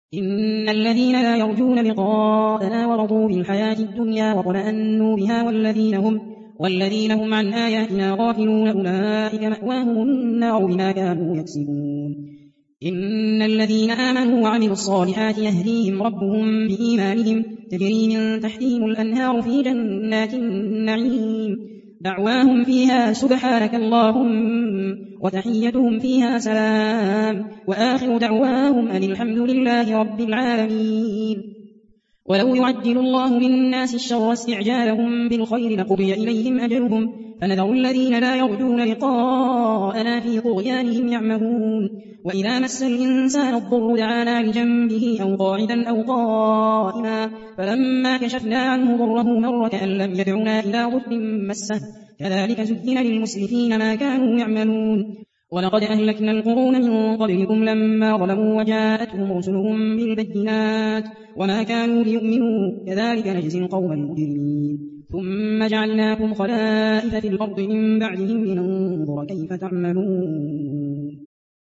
إن الذين لا يرجون لقاءنا ورضوا بالحياة الدنيا واطمأنوا بها والذين هم عن آياتنا غافلون أولئك مأواهم النار بما كانوا يكسبون. إن الذين آمنوا وعملوا الصالحات يهديهم ربهم بإيمانهم تجري من تحتهم الأنهار في جنات النعيم دعواهم فيها سبحانك اللهم وتحيتهم فيها سلام وآخر دعواهم أن الحمد لله رب العالمين. ولو يعجل الله بالناس الشر استعجالهم بالخير لقضي إليهم أجلهم فنذر الذين لا يرجون لقاءنا في طغيانهم يعمهون. وإذا مس الإنسان الضر دعانا لجنبه أو قاعدا أو قائما فلما كشفنا عنه ضره مر كأن لم يدعنا إلى ضر مسه كذلك زين للمسرفين ما كانوا يعملون. ولقد أهلكنا القرون من قبلكم لما ظلموا وجاءتهم رسلهم بالبينات وما كانوا ليؤمنوا كذلك نجزي القوم المجرمين. ثم جعلناكم خلائف في الأرض من بعدهم لننظر كيف تعملون.